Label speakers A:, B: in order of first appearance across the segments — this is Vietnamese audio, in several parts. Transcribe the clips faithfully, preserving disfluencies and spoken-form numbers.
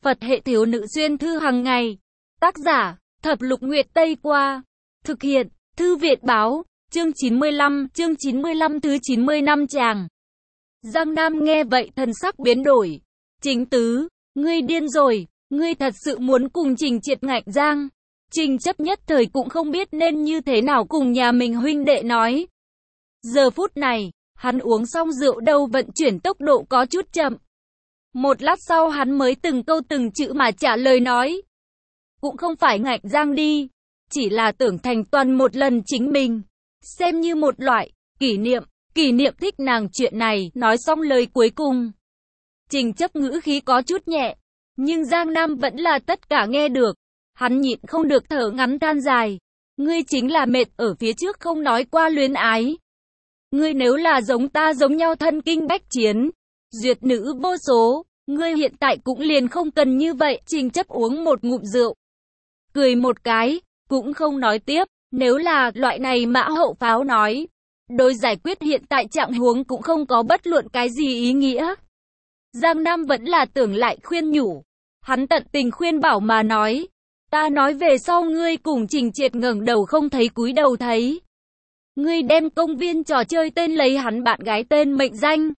A: Phật hệ thiếu nữ xuyên thư hàng ngày. Tác giả, Thập Lục Nguyệt Tây Qua. Thực hiện, Thư Viện Báo, chương chín mươi lăm, chương chín mươi lăm thứ chín mươi lăm tràng. Giang Nam nghe vậy thần sắc biến đổi. Chính tứ, ngươi điên rồi, ngươi thật sự muốn cùng Trình Triệt ngạnh giang. Trình chấp nhất thời cũng không biết nên như thế nào cùng nhà mình huynh đệ nói. Giờ phút này, hắn uống xong rượu đâu vận chuyển tốc độ có chút chậm. Một lát sau hắn mới từng câu từng chữ mà trả lời nói. Cũng không phải ngạnh giang đi, chỉ là tưởng thành toàn một lần chính mình. Xem như một loại, kỷ niệm, kỷ niệm thích nàng chuyện này, nói xong lời cuối cùng. Trình chấp ngữ khí có chút nhẹ, nhưng Giang Nam vẫn là tất cả nghe được. Hắn nhịn không được thở ngắn than dài. Ngươi chính là mệt ở phía trước không nói qua luyến ái. Ngươi nếu là giống ta giống nhau thân kinh bách chiến, duyệt nữ vô số, ngươi hiện tại cũng liền không cần như vậy. Trình chấp uống một ngụm rượu, cười một cái, cũng không nói tiếp. Nếu là loại này mã hậu pháo nói, đối giải quyết hiện tại trạng huống cũng không có bất luận cái gì ý nghĩa. Giang Nam vẫn là tưởng lại khuyên nhủ. Hắn tận tình khuyên bảo mà nói. Ta nói về sau ngươi cùng Trình Triệt ngẩng đầu không thấy cúi đầu thấy. Ngươi đem công viên trò chơi tên lấy hắn bạn gái tên mệnh danh.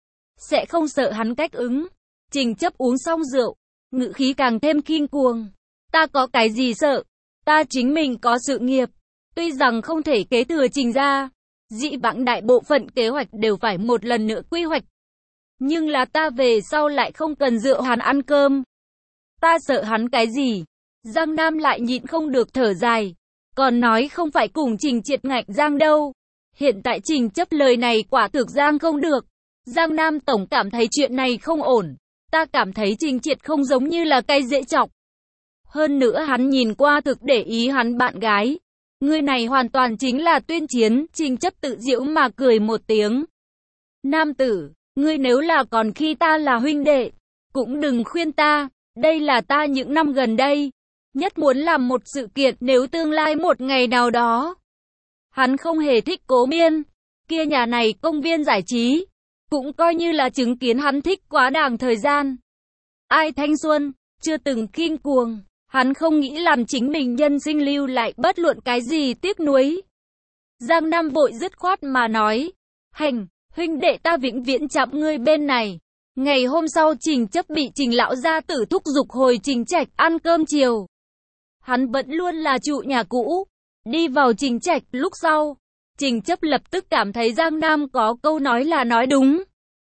A: Sẽ không sợ hắn cách ứng. Trình chấp uống xong rượu, ngữ khí càng thêm khiên cuồng. Ta có cái gì sợ? Ta chính mình có sự nghiệp. Tuy rằng không thể kế thừa Trình gia, dĩ vãng đại bộ phận kế hoạch đều phải một lần nữa quy hoạch. Nhưng là ta về sau lại không cần dựa hắn ăn cơm. Ta sợ hắn cái gì? Giang Nam lại nhịn không được thở dài. Còn nói không phải cùng Trình Triệt ngạnh giang đâu. Hiện tại Trình chấp lời này quả thực giang không được. Giang Nam tổng cảm thấy chuyện này không ổn. Ta cảm thấy Trình Triệt không giống như là cây dễ chọc. Hơn nữa hắn nhìn qua thực để ý hắn bạn gái. Người này hoàn toàn chính là tuyên chiến. Trình chấp tự giễu mà cười một tiếng. Nam tử, ngươi nếu là còn khi ta là huynh đệ, cũng đừng khuyên ta. Đây là ta những năm gần đây nhất muốn làm một sự kiện. Nếu tương lai một ngày nào đó hắn không hề thích Cố Miên, kia nhà này công viên giải trí cũng coi như là chứng kiến hắn thích quá đàng thời gian. Ai thanh xuân, chưa từng khinh cuồng, hắn không nghĩ làm chính mình nhân sinh lưu lại bất luận cái gì tiếc nuối. Giang Nam vội dứt khoát mà nói. Hành, huynh đệ ta vĩnh viễn chạm ngươi bên này. Ngày hôm sau Trình chấp bị Trình lão gia tử thúc giục hồi Trình Trạch ăn cơm chiều. Hắn vẫn luôn là trụ nhà cũ. Đi vào Trình Trạch lúc sau, Trình chấp lập tức cảm thấy Giang Nam có câu nói là nói đúng.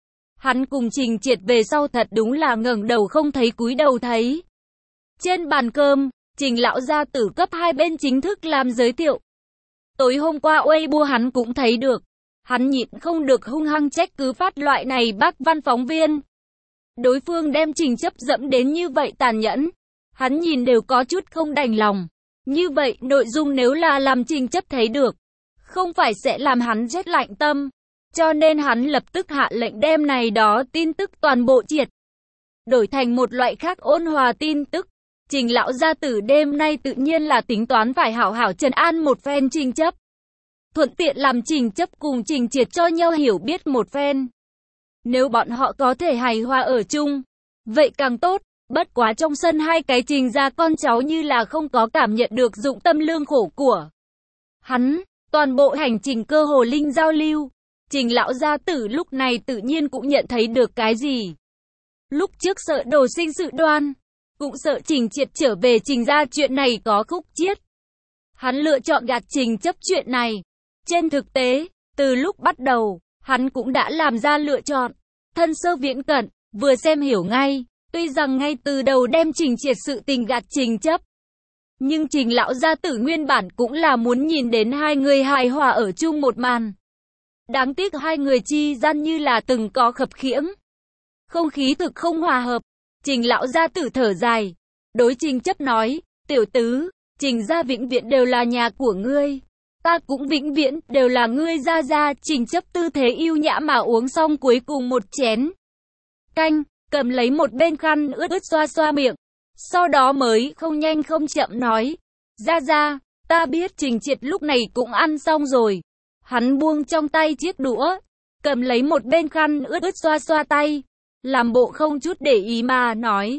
A: Hắn cùng Trình Triệt về sau thật đúng là ngẩng đầu không thấy cúi đầu thấy. Trên bàn cơm, Trình lão gia tử cấp hai bên chính thức làm giới thiệu. Tối hôm qua Weibo hắn cũng thấy được. Hắn nhịn không được hung hăng trách cứ phát loại này bác văn phóng viên. Đối phương đem Trình chấp dẫm đến như vậy tàn nhẫn. Hắn nhìn đều có chút không đành lòng. Như vậy nội dung nếu là làm Trình chấp thấy được, không phải sẽ làm hắn rét lạnh tâm. Cho nên hắn lập tức hạ lệnh đem này đó tin tức toàn bộ triệt. Đổi thành một loại khác ôn hòa tin tức. Trình lão gia tử đêm nay tự nhiên là tính toán phải hảo hảo trấn an một phen Trình chấp. Thuận tiện làm Trình chấp cùng Trình Triệt cho nhau hiểu biết một phen. Nếu bọn họ có thể hài hòa ở chung, vậy càng tốt. Bất quá trong sân hai cái Trình gia con cháu như là không có cảm nhận được dụng tâm lương khổ của hắn. Toàn bộ hành trình cơ hồ linh giao lưu. Trình lão gia tử lúc này tự nhiên cũng nhận thấy được cái gì. Lúc trước sợ đồ sinh sự đoan, cũng sợ Trình Triệt trở về Trình gia chuyện này có khúc chiết. Hắn lựa chọn gạt Trình chấp chuyện này. Trên thực tế, từ lúc bắt đầu, hắn cũng đã làm ra lựa chọn. Thân sơ viễn cận, vừa xem hiểu ngay. Tuy rằng ngay từ đầu đem Trình Triệt sự tình gạt Trình chấp, nhưng Trình lão gia tử nguyên bản cũng là muốn nhìn đến hai người hài hòa ở chung một màn. Đáng tiếc hai người chi gian như là từng có khập khiễng. Không khí thực không hòa hợp. Trình lão gia tử thở dài. Đối Trình chấp nói, tiểu tứ, Trình gia vĩnh viễn đều là nhà của ngươi. Ta cũng vĩnh viễn đều là ngươi gia gia. Trình chấp tư thế yêu nhã mà uống xong cuối cùng một chén canh, cầm lấy một bên khăn ướt ướt xoa xoa miệng. Sau đó mới không nhanh không chậm nói. Gia gia, ta biết Trình Triệt lúc này cũng ăn xong rồi. Hắn buông trong tay chiếc đũa, cầm lấy một bên khăn ướt ướt xoa xoa tay, làm bộ không chút để ý mà nói.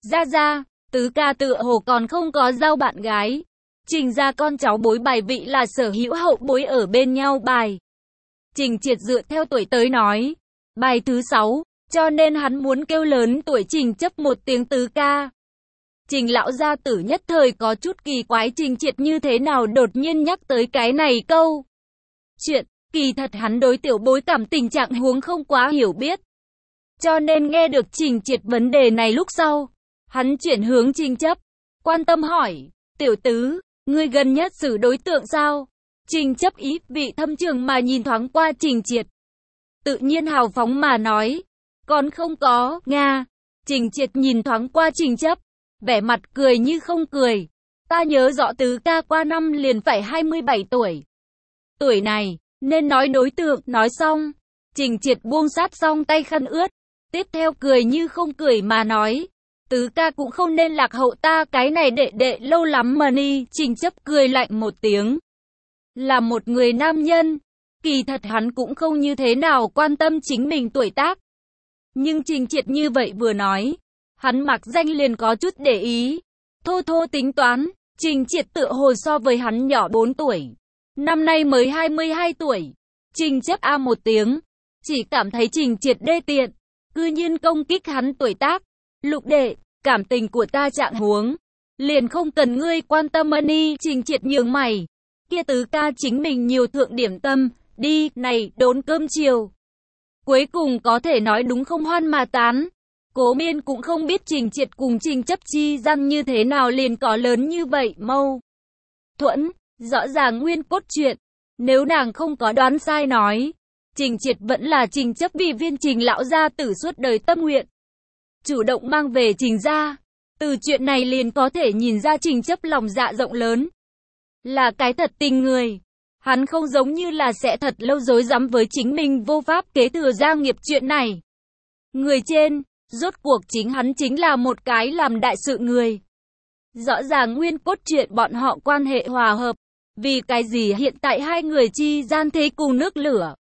A: Ra ra, tứ ca tựa hồ còn không có giao bạn gái. Trình ra con cháu bối bài vị là sở hữu hậu bối ở bên nhau bài. Trình Triệt dựa theo tuổi tới nói. Bài thứ sáu, cho nên hắn muốn kêu lớn tuổi Trình chấp một tiếng tứ ca. Trình lão gia tử nhất thời có chút kỳ quái Trình Triệt như thế nào đột nhiên nhắc tới cái này câu. Chuyện, kỳ thật hắn đối tiểu bối cảm tình trạng huống không quá hiểu biết. Cho nên nghe được Trình Triệt vấn đề này lúc sau, hắn chuyển hướng Trình chấp, quan tâm hỏi, tiểu tứ, ngươi gần nhất xử đối tượng sao? Trình chấp ý vị thâm trường mà nhìn thoáng qua Trình Triệt. Tự nhiên hào phóng mà nói, còn không có, Nga. Trình Triệt nhìn thoáng qua Trình chấp, vẻ mặt cười như không cười. Ta nhớ rõ tứ ca qua năm liền phải hai mươi bảy tuổi. Tuổi này, nên nói đối tượng, nói xong. Trình Triệt buông sát xong tay khăn ướt. Tiếp theo cười như không cười mà nói, tứ ca cũng không nên lạc hậu ta cái này đệ đệ lâu lắm mà ni. Trình chấp cười lạnh một tiếng. Là một người nam nhân, kỳ thật hắn cũng không như thế nào quan tâm chính mình tuổi tác. Nhưng Trình Triệt như vậy vừa nói, hắn mặc danh liền có chút để ý. Thô thô tính toán, Trình Triệt tựa hồ so với hắn nhỏ bốn tuổi. Năm nay mới hai mươi hai tuổi. Trình chấp a một tiếng, chỉ cảm thấy Trình Triệt đê tiện, cư nhiên công kích hắn tuổi tác. Lục đệ, cảm tình của ta trạng huống, liền không cần ngươi quan tâm ni. Trình Triệt nhướng mày, kia tứ ca chính mình nhiều thượng điểm tâm, đi, này, đốn cơm chiều. Cuối cùng có thể nói đúng không hoan mà tán. Cố Miên cũng không biết Trình Triệt cùng Trình chấp chi gian như thế nào liền có lớn như vậy mâu thuẫn, rõ ràng nguyên cốt truyện. Nếu nàng không có đoán sai nói, Trình Triệt vẫn là Trình chấp vì viên Trình lão gia tử suốt đời tâm nguyện. Chủ động mang về Trình gia. Từ chuyện này liền có thể nhìn ra Trình chấp lòng dạ rộng lớn. Là cái thật tình người. Hắn không giống như là sẽ thật lâu dối rắm với chính mình vô pháp kế thừa gia nghiệp chuyện này. Người trên, rốt cuộc chính hắn chính là một cái làm đại sự người. Rõ ràng nguyên cốt truyện bọn họ quan hệ hòa hợp. Vì cái gì hiện tại hai người chi gian thế cùng nước lửa.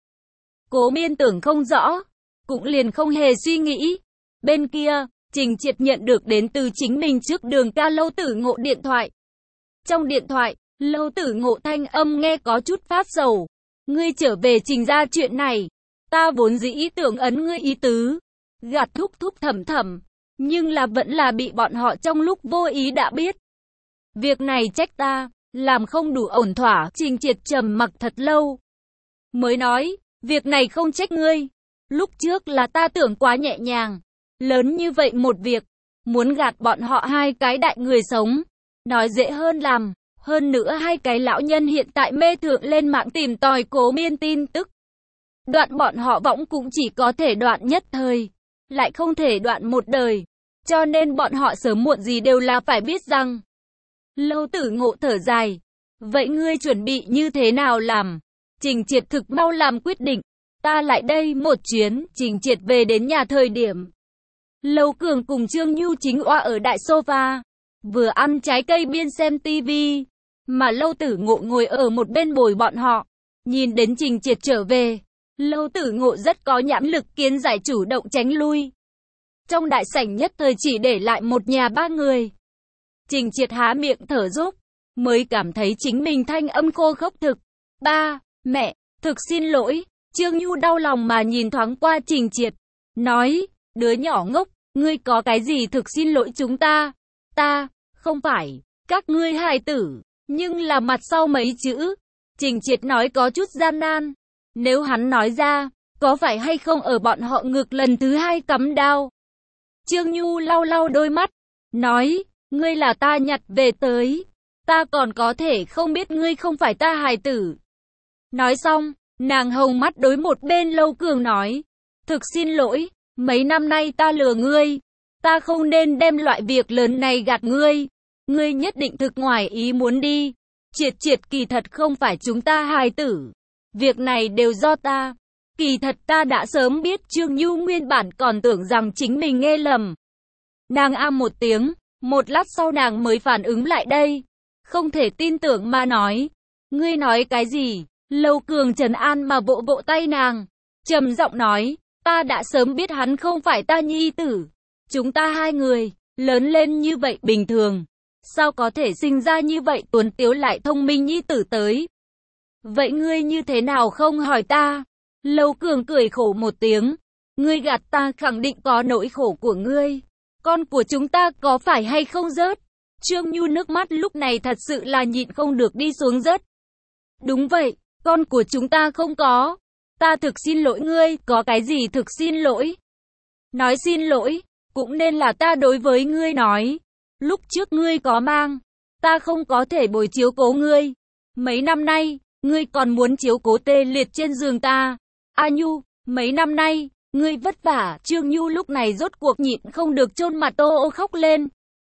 A: Cố Miên tưởng không rõ, cũng liền không hề suy nghĩ. Bên kia, Trình Triệt nhận được đến từ chính mình trước đường ca Lâu Tử Ngộ điện thoại. Trong điện thoại, Lâu Tử Ngộ thanh âm nghe có chút phát sầu. Ngươi trở về Trình ra chuyện này, ta vốn dĩ ý tưởng ấn ngươi ý tứ, gạt thúc thúc thầm thầm, nhưng là vẫn là bị bọn họ trong lúc vô ý đã biết. Việc này trách ta, làm không đủ ổn thỏa. Trình Triệt trầm mặc thật lâu, mới nói, việc này không trách ngươi. Lúc trước là ta tưởng quá nhẹ nhàng. Lớn như vậy một việc, muốn gạt bọn họ hai cái đại người sống, nói dễ hơn làm. Hơn nữa hai cái lão nhân hiện tại mê thượng lên mạng tìm tòi Cố Miên tin tức. Đoạn bọn họ võng cũng chỉ có thể đoạn nhất thời, lại không thể đoạn một đời. Cho nên bọn họ sớm muộn gì đều là phải biết rằng. Lâu Tử Ngộ thở dài. Vậy ngươi chuẩn bị như thế nào làm? Trình Triệt thực mau làm quyết định. Ta lại đây một chuyến. Trình Triệt về đến nhà thời điểm, Lâu Cường cùng Trương Nhu chính oa ở đại sofa, vừa ăn trái cây biên xem tivi, mà Lâu Tử Ngộ ngồi ở một bên bồi bọn họ. Nhìn đến Trình Triệt trở về, Lâu Tử Ngộ rất có nhãn lực kiến giải chủ động tránh lui. Trong đại sảnh nhất thời chỉ để lại một nhà ba người. Trình Triệt há miệng thở dốc, mới cảm thấy chính mình thanh âm khô khốc thực. Ba, mẹ, thực xin lỗi. Trương Nhu đau lòng mà nhìn thoáng qua Trình Triệt, nói, đứa nhỏ ngốc, ngươi có cái gì thực xin lỗi chúng ta? Ta, không phải, các ngươi hài tử, nhưng là mặt sau mấy chữ. Trình Triệt nói có chút gian nan. Nếu hắn nói ra, có phải hay không ở bọn họ ngực lần thứ hai cắm đao? Trương Nhu lau lau đôi mắt, nói, ngươi là ta nhặt về tới, ta còn có thể không biết ngươi không phải ta hài tử. Nói xong, nàng hồng mắt đối một bên Lâu Cường nói, thực xin lỗi, mấy năm nay ta lừa ngươi, ta không nên đem loại việc lớn này gạt ngươi, ngươi nhất định thực ngoài ý muốn đi. Triệt Triệt kỳ thật không phải chúng ta hài tử, việc này đều do ta, kỳ thật ta đã sớm biết. Trương Nhu nguyên bản còn tưởng rằng chính mình nghe lầm. Nàng a một tiếng, một lát sau nàng mới phản ứng lại đây, không thể tin tưởng mà nói, ngươi nói cái gì? Lâu Cường trấn an mà vỗ vỗ tay nàng, trầm giọng nói, ta đã sớm biết hắn không phải ta nhi tử, chúng ta hai người lớn lên như vậy bình thường. Sao có thể sinh ra như vậy tuấn tiếu lại thông minh nhi tử tới? Vậy ngươi như thế nào không hỏi ta? Lâu Cường cười khổ một tiếng. Ngươi gạt ta, khẳng định có nỗi khổ của ngươi. Con của chúng ta có phải hay không rớt? Trương Nhu nước mắt lúc này thật sự là nhịn không được đi xuống rớt. Đúng vậy, con của chúng ta không có. Ta thực xin lỗi ngươi, có cái gì thực xin lỗi? Nói xin lỗi, cũng nên là ta đối với ngươi nói. Lúc trước ngươi có mang, ta không có thể bồi chiếu cố ngươi. Mấy năm nay, ngươi còn muốn chiếu cố tê liệt trên giường ta. A Nhu, mấy năm nay, ngươi vất vả. Trương Nhu lúc này rốt cuộc nhịn không được chôn mặt ô ô khóc lên.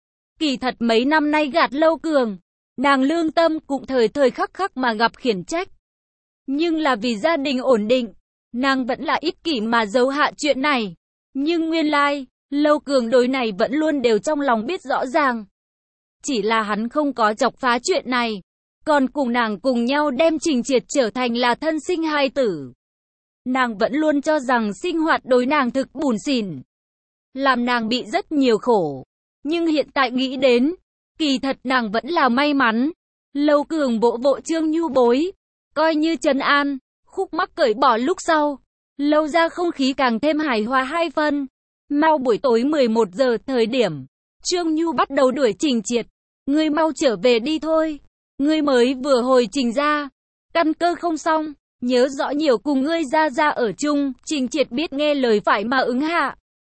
A: Kỳ thật mấy năm nay gạt Lâu Cường, nàng lương tâm cũng thời thời khắc khắc mà gặp khiển trách. Nhưng là vì gia đình ổn định, nàng vẫn là ích kỷ mà giấu hạ chuyện này. Nhưng nguyên lai, Lâu Cường đối này vẫn luôn đều trong lòng biết rõ ràng. Chỉ là hắn không có chọc phá chuyện này, còn cùng nàng cùng nhau đem Trình Triệt trở thành là thân sinh hai tử. Nàng vẫn luôn cho rằng sinh hoạt đối nàng thực bủn xỉn, làm nàng bị rất nhiều khổ. Nhưng hiện tại nghĩ đến, kỳ thật nàng vẫn là may mắn. Lâu Cường vỗ vỗ Trương Nhu bối, coi như trấn an. Khúc mắc cởi bỏ lúc sau, Lâu ra không khí càng thêm hài hòa hai phân. Mau buổi tối mười một giờ thời điểm, Trương Nhu bắt đầu đuổi Trình Triệt. Ngươi mau trở về đi thôi. Ngươi mới vừa hồi Trình ra, căn cơ không xong, nhớ rõ nhiều cùng ngươi ra ra ở chung. Trình Triệt biết nghe lời phải mà ứng hạ.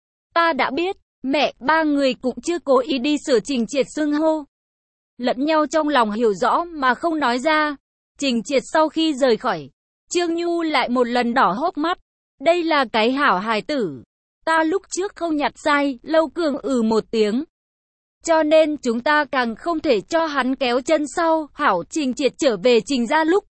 A: Ta đã biết. Mẹ, ba người cũng chưa cố ý đi sửa Trình Triệt xưng hô. Lẫn nhau trong lòng hiểu rõ mà không nói ra. Trình Triệt sau khi rời khỏi, Trương Nhu lại một lần đỏ hốc mắt. Đây là cái hảo hài tử. Ta lúc trước không nhặt sai. Lâu Cường ừ một tiếng. Cho nên chúng ta càng không thể cho hắn kéo chân sau. Hảo. Trình Triệt trở về Trình ra lúc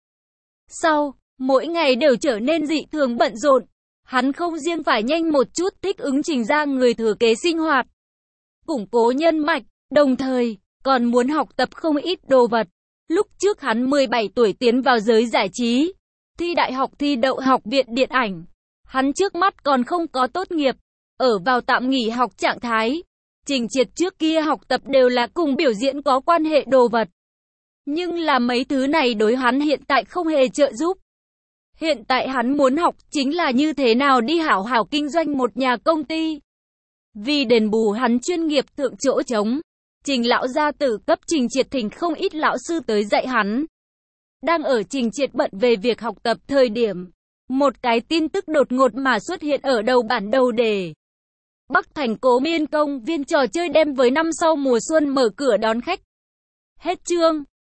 A: sau, mỗi ngày đều trở nên dị thường bận rộn. Hắn không riêng phải nhanh một chút thích ứng Trình ra người thừa kế sinh hoạt, củng cố nhân mạch, đồng thời còn muốn học tập không ít đồ vật. Lúc trước hắn mười bảy tuổi tiến vào giới giải trí, thi đại học thi đậu học viện điện ảnh. Hắn trước mắt còn không có tốt nghiệp, ở vào tạm nghỉ học trạng thái. Trình Triệt trước kia học tập đều là cùng biểu diễn có quan hệ đồ vật. Nhưng là mấy thứ này đối hắn hiện tại không hề trợ giúp. Hiện tại hắn muốn học chính là như thế nào đi hảo hảo kinh doanh một nhà công ty. Vì đền bù hắn chuyên nghiệp thượng chỗ trống, Trình lão gia tử cấp Trình Triệt thỉnh không ít lão sư tới dạy hắn. Đang ở Trình Triệt bận về việc học tập thời điểm, một cái tin tức đột ngột mà xuất hiện ở đầu bản đầu đề. Bắc Thành Cố Miên công viên trò chơi đêm với năm sau mùa xuân mở cửa đón khách. Hết chương.